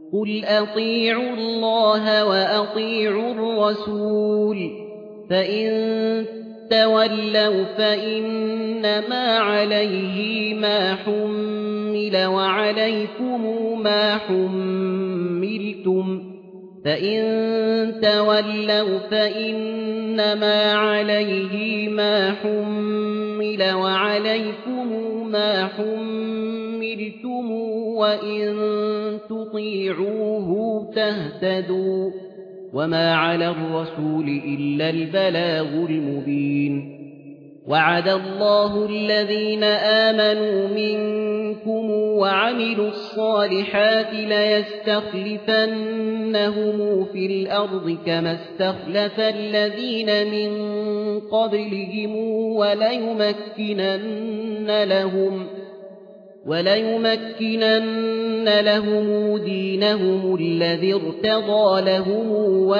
قل أطيعوا الله وأطيعوا الرسول فإن تولوا فإنما عليه ما حمل وعليكم ما حملتم وإن تطيعوه تهتدوا وما على الرسول إلا البلاغ المبين وعد الله الذين آمنوا منكم وعملوا الصالحات ليستخلفنهم في الأرض كما استخلف الذين من قبلهم وليمكنن لهم دينهم الذي ارتضى لهم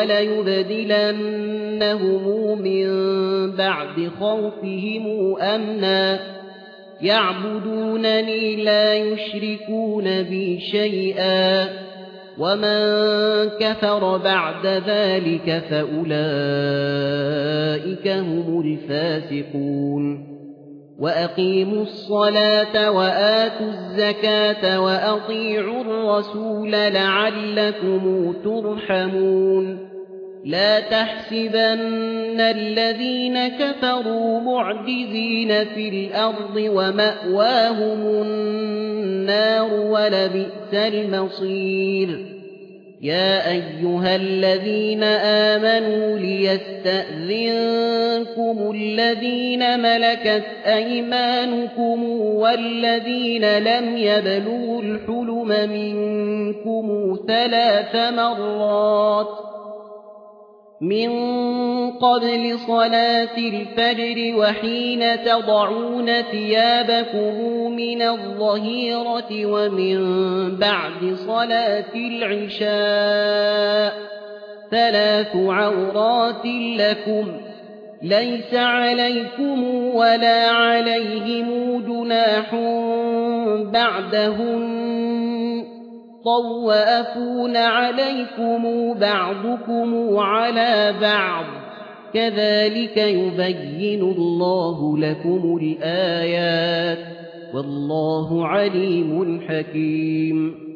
وليبدلنهم من بعد خوفهم أمنا يعبدونني لا يشركون بي شيئا ومن كفر بعد ذلك فأولئك هم الفاسقون وأقيموا الصلاة وآتوا الزكاة وأطيعوا الرسول لعلكم ترحمون لا تحسبن الذين كفروا معجزين في الأرض ومأواهم النار ولبئس المصير يا أيها الذين آمنوا ليستأذنكم الذين ملكت أيمانكم والذين لم يبلغوا الحلم منكم 3 مرات من قبل صلاة الفجر وحين تضعون ثيابكم من الظهيرة ومن بعد صلاة العشاء 3 عورات لكم ليس عليكم ولا عليهم جناح بعدهن طوافون عليكم بعضكم على بعض كذلك يبين الله لكم الآيات والله عليم حكيم